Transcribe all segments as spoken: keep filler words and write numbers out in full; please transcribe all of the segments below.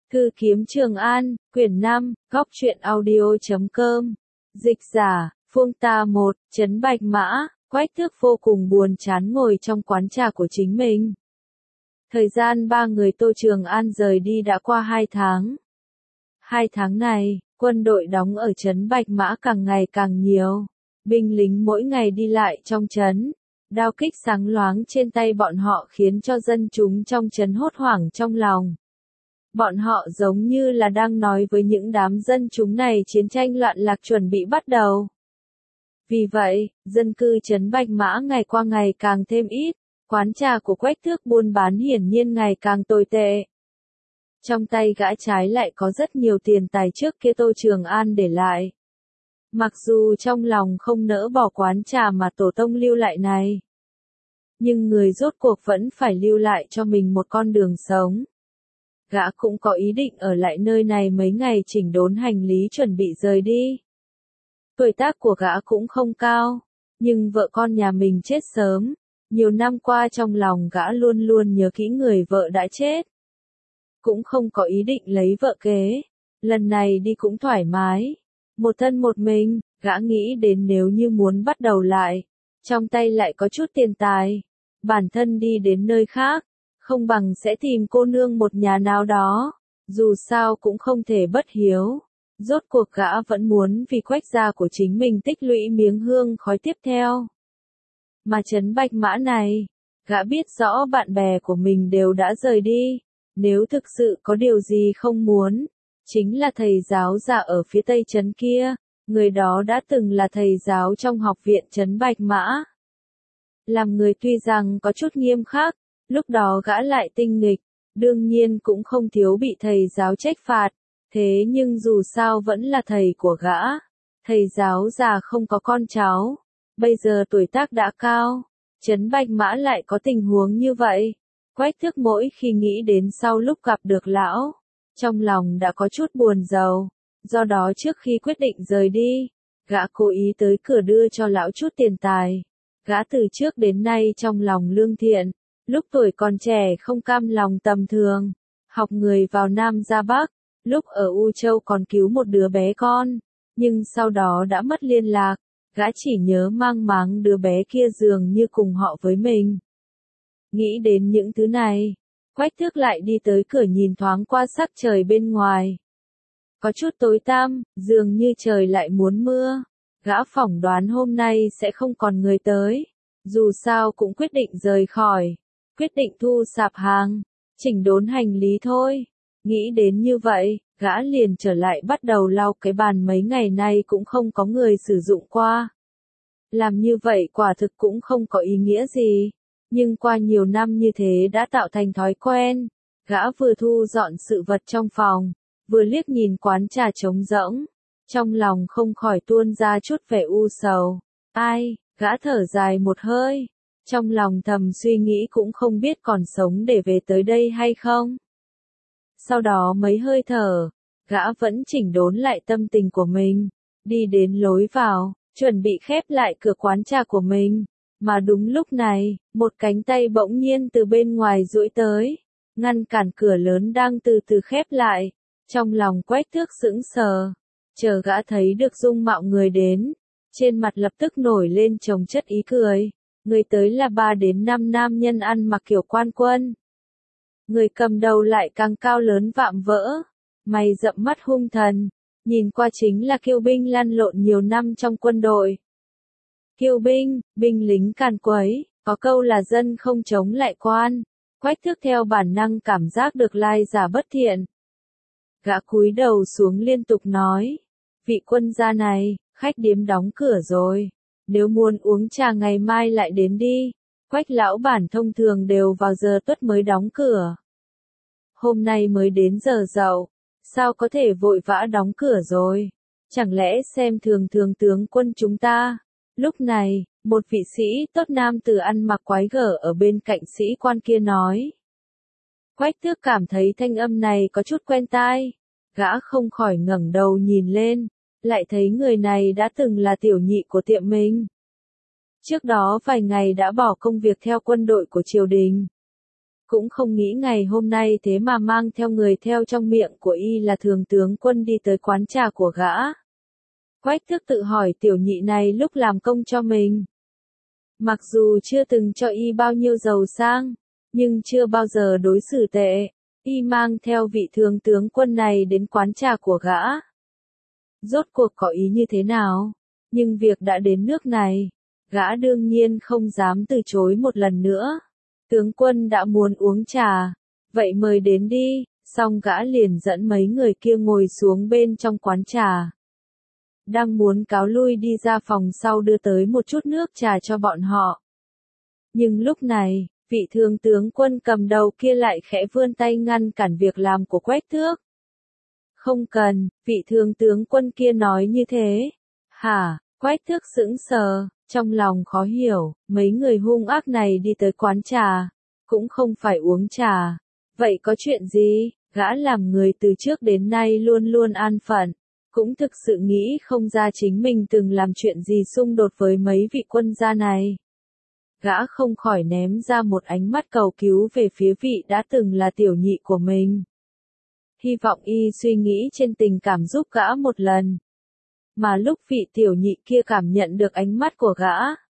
Thư kiếm Trường An, quyển năm, góc truyện audio.com. Dịch giả, Phương Ta một, Trấn Bạch Mã, Quách Thước vô cùng buồn chán ngồi trong quán trà của chính mình. Thời gian ba người Tô Trường An rời đi đã qua hai tháng. Hai tháng này, quân đội đóng ở Trấn Bạch Mã càng ngày càng nhiều. Binh lính mỗi ngày đi lại trong trấn. Đao kích sáng loáng trên tay bọn họ khiến cho dân chúng trong trấn hốt hoảng trong lòng. Bọn họ giống như là đang nói với những đám dân chúng này chiến tranh loạn lạc chuẩn bị bắt đầu. Vì vậy, dân cư trấn Bạch Mã ngày qua ngày càng thêm ít, quán trà của Quách Thước buôn bán hiển nhiên ngày càng tồi tệ. Trong tay gã trái lại có rất nhiều tiền tài trước kia Tô Trường An để lại. Mặc dù trong lòng không nỡ bỏ quán trà mà tổ tông lưu lại này, nhưng người rốt cuộc vẫn phải lưu lại cho mình một con đường sống. Gã cũng có ý định ở lại nơi này mấy ngày chỉnh đốn hành lý chuẩn bị rời đi. Tuổi tác của gã cũng không cao, nhưng vợ con nhà mình chết sớm. Nhiều năm qua trong lòng gã luôn luôn nhớ kỹ người vợ đã chết. Cũng không có ý định lấy vợ kế. Lần này đi cũng thoải mái. Một thân một mình, gã nghĩ đến nếu như muốn bắt đầu lại. Trong tay lại có chút tiền tài. Bản thân đi đến nơi khác. Không bằng sẽ tìm cô nương một nhà nào đó. Dù sao cũng không thể bất hiếu. Rốt cuộc gã vẫn muốn vì Quách gia của chính mình tích lũy miếng hương khói tiếp theo. Mà Trấn Bạch Mã này, gã biết rõ bạn bè của mình đều đã rời đi. Nếu thực sự có điều gì không muốn, chính là thầy giáo già ở phía tây trấn kia. Người đó đã từng là thầy giáo trong học viện Trấn Bạch Mã. Làm người tuy rằng có chút nghiêm khắc, lúc đó gã lại tinh nghịch, đương nhiên cũng không thiếu bị thầy giáo trách phạt. Thế nhưng dù sao vẫn là thầy của gã. Thầy giáo già không có con cháu. Bây giờ tuổi tác đã cao. Trấn Bạch Mã lại có tình huống như vậy. Quách Thước mỗi khi nghĩ đến sau lúc gặp được lão, trong lòng đã có chút buồn rầu. Do đó trước khi quyết định rời đi, gã cố ý tới cửa đưa cho lão chút tiền tài. Gã từ trước đến nay trong lòng lương thiện. Lúc tuổi còn trẻ không cam lòng tầm thường. Học người vào Nam ra Bắc. Lúc ở U Châu còn cứu một đứa bé con, nhưng sau đó đã mất liên lạc, gã chỉ nhớ mang máng đứa bé kia dường như cùng họ với mình. Nghĩ đến những thứ này, Quách Thước lại đi tới cửa nhìn thoáng qua sắc trời bên ngoài. Có chút tối tăm, dường như trời lại muốn mưa, gã phỏng đoán hôm nay sẽ không còn người tới, dù sao cũng quyết định rời khỏi, quyết định thu sạp hàng, chỉnh đốn hành lý thôi. Nghĩ đến như vậy, gã liền trở lại bắt đầu lau cái bàn mấy ngày nay cũng không có người sử dụng qua. Làm như vậy quả thực cũng không có ý nghĩa gì, nhưng qua nhiều năm như thế đã tạo thành thói quen. Gã vừa thu dọn sự vật trong phòng, vừa liếc nhìn quán trà trống rỗng, trong lòng không khỏi tuôn ra chút vẻ u sầu. Ai, gã thở dài một hơi, trong lòng thầm suy nghĩ cũng không biết còn sống để về tới đây hay không. Sau đó mấy hơi thở, gã vẫn chỉnh đốn lại tâm tình của mình, đi đến lối vào, chuẩn bị khép lại cửa quán trà của mình. Mà đúng lúc này, một cánh tay bỗng nhiên từ bên ngoài duỗi tới, ngăn cản cửa lớn đang từ từ khép lại. Trong lòng Quách Thước sững sờ, chờ gã thấy được dung mạo người đến, trên mặt lập tức nổi lên chồng chất ý cười. Người tới là ba đến năm nam nhân ăn mặc kiểu quan quân. Người cầm đầu lại càng cao lớn vạm vỡ, mày rậm mắt hung thần, nhìn qua chính là kiêu binh lăn lộn nhiều năm trong quân đội. Kiêu binh, binh lính càn quấy, có câu là dân không chống lại quan. Quách Thước theo bản năng cảm giác được lai giả bất thiện. Gã cúi đầu xuống liên tục nói, vị quân gia này, khách điếm đóng cửa rồi, nếu muốn uống trà ngày mai lại đến đi. Quách lão bản thông thường đều vào giờ tuất mới đóng cửa. Hôm nay mới đến giờ dậu, sao có thể vội vã đóng cửa rồi? Chẳng lẽ xem thường thường tướng quân chúng ta? Lúc này, một vị sĩ tốt nam tử ăn mặc quái gở ở bên cạnh sĩ quan kia nói. Quách Thước cảm thấy thanh âm này có chút quen tai. Gã không khỏi ngẩng đầu nhìn lên, lại thấy người này đã từng là tiểu nhị của tiệm mình. Trước đó vài ngày đã bỏ công việc theo quân đội của triều đình. cũng không nghĩ ngày hôm nay thế mà mang theo người theo trong miệng của y là thường tướng quân đi tới quán trà của gã. Quách Tước tự hỏi tiểu nhị này lúc làm công cho mình. Mặc dù chưa từng cho y bao nhiêu giàu sang, nhưng chưa bao giờ đối xử tệ. Y mang theo vị thường tướng quân này đến quán trà của gã. Rốt cuộc có ý như thế nào? Nhưng việc đã đến nước này, gã đương nhiên không dám từ chối một lần nữa. Tướng quân đã muốn uống trà, vậy mời đến đi, xong gã liền dẫn mấy người kia ngồi xuống bên trong quán trà. Đang muốn cáo lui đi ra phòng sau đưa tới một chút nước trà cho bọn họ. Nhưng lúc này, vị thường tướng quân cầm đầu kia lại khẽ vươn tay ngăn cản việc làm của Quách Tước. Không cần, vị thường tướng quân kia nói như thế. Hả, Quách Tước sững sờ, trong lòng khó hiểu, mấy người hung ác này đi tới quán trà, cũng không phải uống trà. Vậy có chuyện gì? Gã làm người từ trước đến nay luôn luôn an phận, cũng thực sự nghĩ không ra chính mình từng làm chuyện gì xung đột với mấy vị quân gia này. Gã không khỏi ném ra một ánh mắt cầu cứu về phía vị đã từng là tiểu nhị của mình. Hy vọng y suy nghĩ trên tình cảm giúp gã một lần. Mà lúc vị tiểu nhị kia cảm nhận được ánh mắt của gã,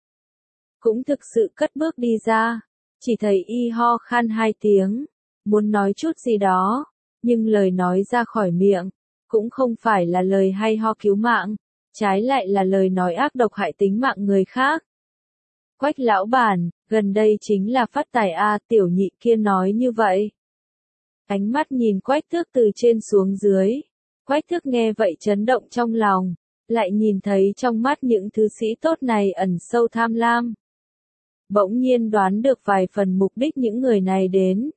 cũng thực sự cất bước đi ra, chỉ thấy y ho khan hai tiếng, muốn nói chút gì đó, nhưng lời nói ra khỏi miệng, cũng không phải là lời hay ho cứu mạng, trái lại là lời nói ác độc hại tính mạng người khác. Quách lão bản, gần đây chính là phát tài a, tiểu nhị kia nói như vậy. Ánh mắt nhìn Quách Tước từ trên xuống dưới. Quách Tước nghe vậy chấn động trong lòng, lại nhìn thấy trong mắt những thứ sĩ tốt này ẩn sâu tham lam. Bỗng nhiên đoán được vài phần mục đích những người này đến.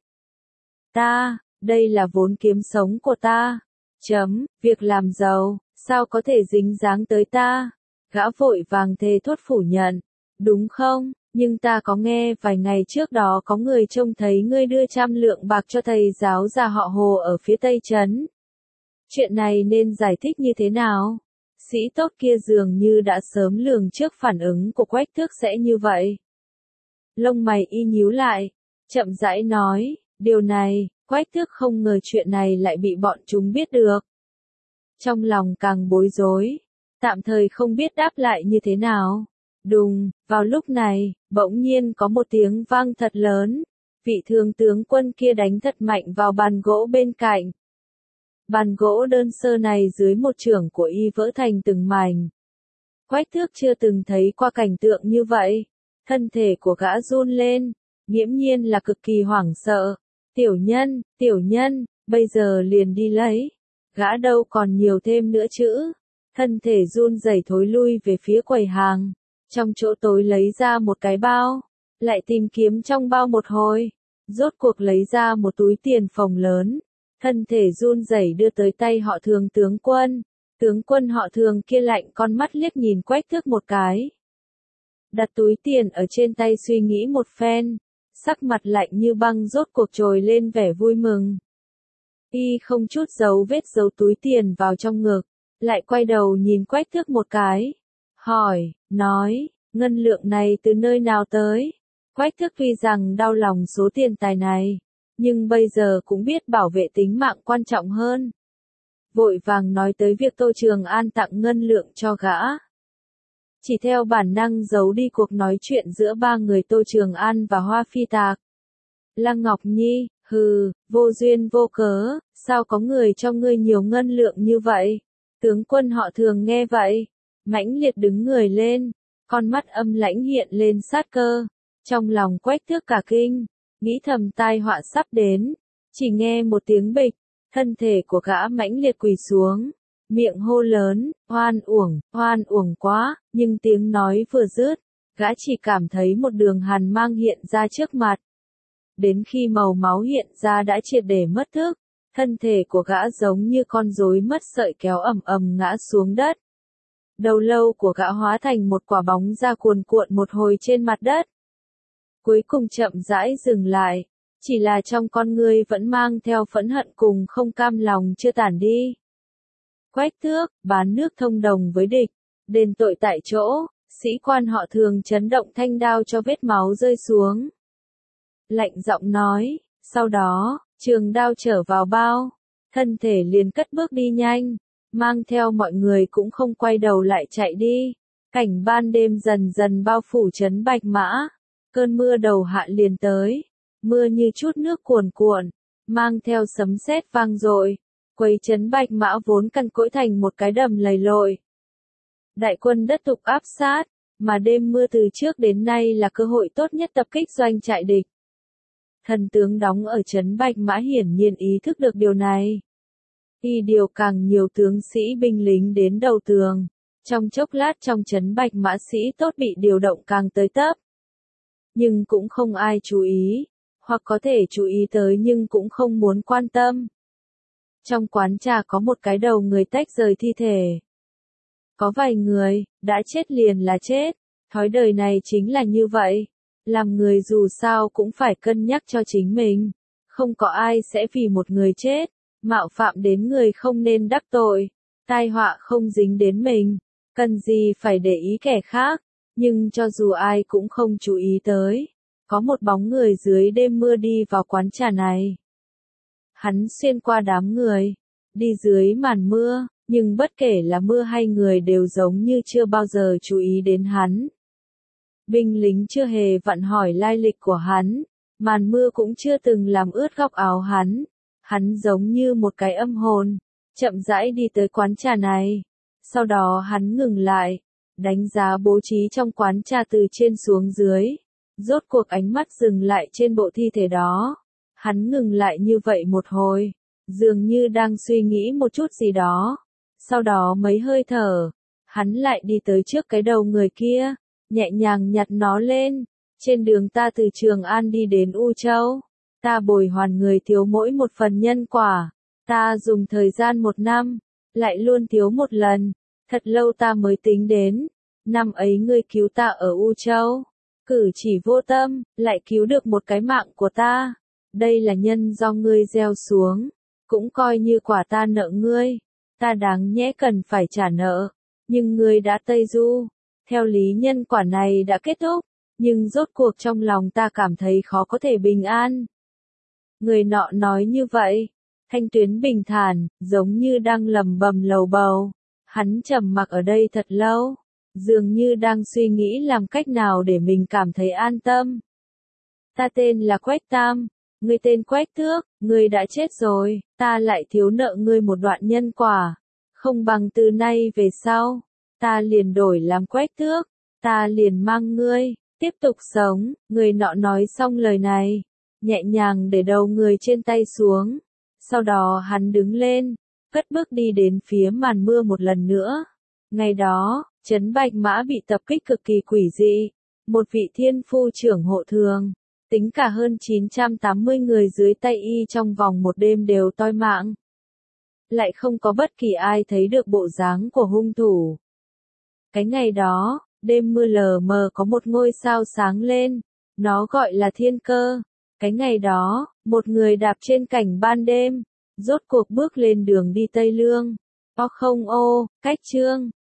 Ta, đây là vốn kiếm sống của ta. Chấm, việc làm giàu, sao có thể dính dáng tới ta? Gã vội vàng thề thốt phủ nhận. Đúng không, nhưng ta có nghe vài ngày trước đó có người trông thấy ngươi đưa trăm lượng bạc cho thầy giáo già họ Hồ ở phía Tây Trấn. Chuyện này nên giải thích như thế nào? Sĩ tốt kia dường như đã sớm lường trước phản ứng của Quách Tước sẽ như vậy. Lông mày y nhíu lại, chậm rãi nói, điều này, Quách Tước không ngờ chuyện này lại bị bọn chúng biết được. Trong lòng càng bối rối, tạm thời không biết đáp lại như thế nào. Đùng, vào lúc này, bỗng nhiên có một tiếng vang thật lớn, vị thường tướng quân kia đánh thật mạnh vào bàn gỗ bên cạnh. Bàn gỗ đơn sơ này dưới một chưởng của y vỡ thành từng mảnh. Quách Tước chưa từng thấy qua cảnh tượng như vậy, thân thể của gã run lên, nghiễm nhiên là cực kỳ hoảng sợ. Tiểu nhân, tiểu nhân, bây giờ liền đi lấy. Gã đâu còn nhiều thêm nữa chữ. Thân thể run rẩy thối lui về phía quầy hàng. Trong chỗ tối lấy ra một cái bao, lại tìm kiếm trong bao một hồi, rốt cuộc lấy ra một túi tiền phồng lớn, thân thể run rẩy đưa tới tay họ thường tướng quân. Tướng quân họ thường kia lạnh con mắt liếc nhìn Quách Tước một cái. Đặt túi tiền ở trên tay suy nghĩ một phen, sắc mặt lạnh như băng rốt cuộc trồi lên vẻ vui mừng. Y không chút giấu vết giấu túi tiền vào trong ngực, lại quay đầu nhìn Quách Tước một cái. Hỏi, nói, ngân lượng này từ nơi nào tới? Quách Tước tuy rằng đau lòng số tiền tài này, nhưng bây giờ cũng biết bảo vệ tính mạng quan trọng hơn. Vội vàng nói tới việc Tô Trường An tặng ngân lượng cho gã. Chỉ theo bản năng giấu đi cuộc nói chuyện giữa ba người Tô Trường An và Hoa Phi Tạc. Lăng Ngọc Nhi, hừ, vô duyên vô cớ, sao có người cho ngươi nhiều ngân lượng như vậy? Tướng quân họ thường nghe vậy, mãnh liệt đứng người lên, con mắt âm lãnh hiện lên sát cơ, trong lòng Quách Tước cả kinh, nghĩ thầm tai họa sắp đến, chỉ nghe một tiếng bịch, thân thể của gã mãnh liệt quỳ xuống, miệng hô lớn, oan uổng, oan uổng quá, nhưng tiếng nói vừa dứt, gã chỉ cảm thấy một đường hàn mang hiện ra trước mặt. Đến khi màu máu hiện ra đã triệt để mất thức, thân thể của gã giống như con rối mất sợi kéo ầm ầm ngã xuống đất. Đầu lâu của gã hóa thành một quả bóng ra cuồn cuộn một hồi trên mặt đất. Cuối cùng chậm rãi dừng lại, chỉ là trong con ngươi vẫn mang theo phẫn hận cùng không cam lòng chưa tản đi. Quách Tước, bán nước thông đồng với địch, đền tội tại chỗ, sĩ quan họ thường chấn động thanh đao cho vết máu rơi xuống. Lạnh giọng nói, Sau đó, trường đao trở vào bao, thân thể liền cất bước đi nhanh, mang theo mọi người cũng không quay đầu lại chạy đi. Cảnh ban đêm dần dần bao phủ trấn Bạch Mã, cơn mưa đầu hạ liền tới, mưa như chút nước cuồn cuộn, mang theo sấm sét vang dội, quấy trấn Bạch Mã vốn cằn cỗi thành một cái đầm lầy lội. Đại quân đất tục áp sát, mà đêm mưa từ trước đến nay là cơ hội tốt nhất tập kích doanh trại địch. Thần tướng đóng ở trấn Bạch Mã hiển nhiên ý thức được điều này. Y điều càng nhiều tướng sĩ binh lính đến đầu tường. Trong chốc lát trong trấn Bạch Mã sĩ tốt bị điều động càng tới tấp. Nhưng cũng không ai chú ý, hoặc có thể chú ý tới nhưng cũng không muốn quan tâm. Trong quán trà có một cái đầu người tách rời thi thể. Có vài người, đã chết liền là chết, thói đời này chính là như vậy. Làm người dù sao cũng phải cân nhắc cho chính mình. Không có ai sẽ vì một người chết, mạo phạm đến người không nên đắc tội. Tai họa không dính đến mình, cần gì phải để ý kẻ khác. Nhưng cho dù ai cũng không chú ý tới, có một bóng người dưới đêm mưa đi vào quán trà này. Hắn xuyên qua đám người, đi dưới màn mưa, nhưng bất kể là mưa hay người đều giống như chưa bao giờ chú ý đến hắn. Binh lính chưa hề vặn hỏi lai lịch của hắn, màn mưa cũng chưa từng làm ướt góc áo hắn. Hắn giống như một cái âm hồn, chậm rãi đi tới quán trà này. Sau đó hắn ngừng lại, đánh giá bố trí trong quán trà từ trên xuống dưới. Rốt cuộc ánh mắt dừng lại trên bộ thi thể đó. Hắn ngừng lại như vậy một hồi, dường như đang suy nghĩ một chút gì đó. Sau đó mấy hơi thở, hắn lại đi tới trước cái đầu người kia, nhẹ nhàng nhặt nó lên. Trên đường ta từ Trường An đi đến U Châu, ta bồi hoàn người thiếu mỗi một phần nhân quả. Ta dùng thời gian một năm, lại luôn thiếu một lần. Thật lâu ta mới tính đến, năm ấy ngươi cứu ta ở U Châu. Cử chỉ vô tâm, lại cứu được một cái mạng của ta. Đây là nhân do ngươi gieo xuống, cũng coi như quả ta nợ ngươi. Ta đáng nhẽ cần phải trả nợ, nhưng ngươi đã Tây Du. Theo lý nhân quả này đã kết thúc, nhưng rốt cuộc trong lòng ta cảm thấy khó có thể bình an. Người nọ nói như vậy, thanh tuyến bình thản, giống như đang lầm bầm lầu bầu. Hắn trầm mặc ở đây thật lâu, dường như đang suy nghĩ làm cách nào để mình cảm thấy an tâm. Ta tên là Quách Tam, ngươi tên Quách Thước, ngươi đã chết rồi, ta lại thiếu nợ ngươi một đoạn nhân quả. Không bằng từ nay về sau, ta liền đổi làm Quách Thước, ta liền mang ngươi, tiếp tục sống. Người nọ nói xong lời này, nhẹ nhàng để đầu người trên tay xuống. Sau đó hắn đứng lên, cất bước đi đến phía màn mưa một lần nữa. Ngày đó, trấn Bạch Mã bị tập kích cực kỳ quỷ dị. Một vị thiên phu trưởng hộ thường, tính cả hơn chín trăm tám mươi người dưới tay y trong vòng một đêm đều toi mạng. Lại không có bất kỳ ai thấy được bộ dáng của hung thủ. Cái ngày đó, đêm mưa lờ mờ có một ngôi sao sáng lên, nó gọi là thiên cơ. Cái ngày đó, một người đạp trên cảnh ban đêm, rốt cuộc bước lên đường đi Tây Lương. O không ô, cách chương.